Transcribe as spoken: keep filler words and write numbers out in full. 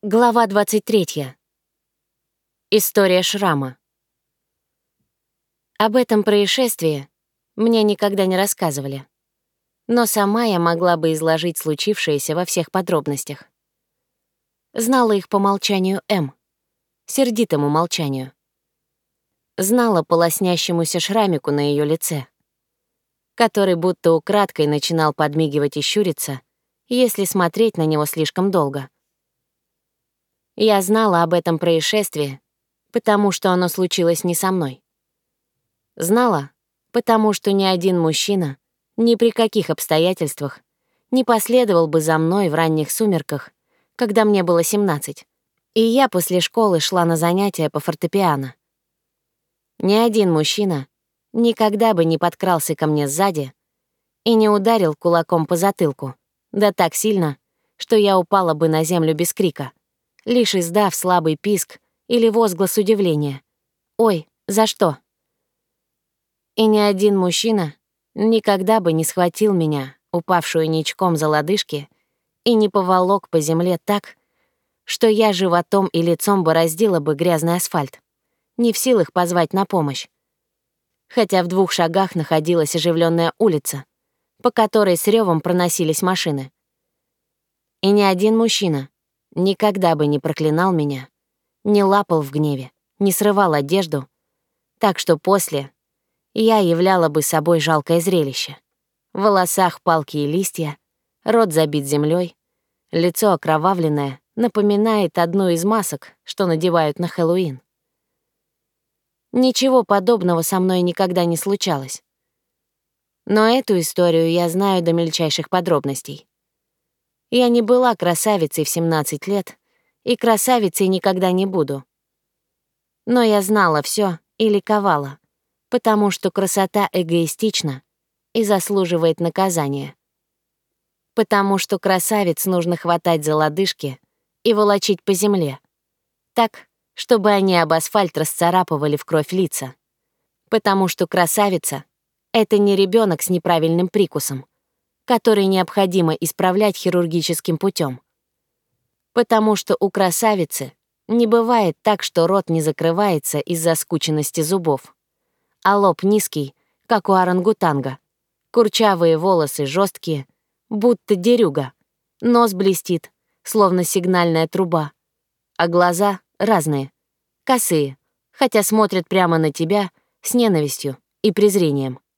Глава двадцать третья. История шрама. Об этом происшествии мне никогда не рассказывали, но сама я могла бы изложить случившееся во всех подробностях. Знала их по молчанию М, сердитому молчанию. Знала по лоснящемуся шрамику на ее лице, который будто украдкой начинал подмигивать и щуриться, если смотреть на него слишком долго. Я знала об этом происшествии, потому что оно случилось не со мной. Знала, потому что ни один мужчина ни при каких обстоятельствах не последовал бы за мной в ранних сумерках, когда мне было семнадцать, и я после школы шла на занятия по фортепиано. Ни один мужчина никогда бы не подкрался ко мне сзади и не ударил кулаком по затылку, да так сильно, что я упала бы на землю без крика, лишь издав слабый писк или возглас удивления. «Ой, за что?» И ни один мужчина никогда бы не схватил меня, упавшую ничком за лодыжки, и не поволок по земле так, что я животом и лицом бороздила бы грязный асфальт, не в силах позвать на помощь. Хотя в двух шагах находилась оживленная улица, по которой с ревом проносились машины. И ни один мужчина никогда бы не проклинал меня, не лапал в гневе, не срывал одежду, так что после я являла бы собой жалкое зрелище. В волосах палки и листья, рот забит землей, лицо окровавленное напоминает одну из масок, что надевают на Хэллоуин. Ничего подобного со мной никогда не случалось. Но эту историю я знаю до мельчайших подробностей. Я не была красавицей в семнадцать лет, и красавицей никогда не буду. Но я знала все и ликовала, потому что красота эгоистична и заслуживает наказания. Потому что красавиц нужно хватать за лодыжки и волочить по земле, так, чтобы они об асфальт расцарапывали в кровь лица. Потому что красавица — это не ребенок с неправильным прикусом, который необходимо исправлять хирургическим путем. Потому что у красавицы не бывает так, что рот не закрывается из-за скученности зубов, а лоб низкий, как у орангутанга, курчавые волосы жесткие, будто дерюга, нос блестит, словно сигнальная труба, а глаза разные, косые, хотя смотрят прямо на тебя с ненавистью и презрением.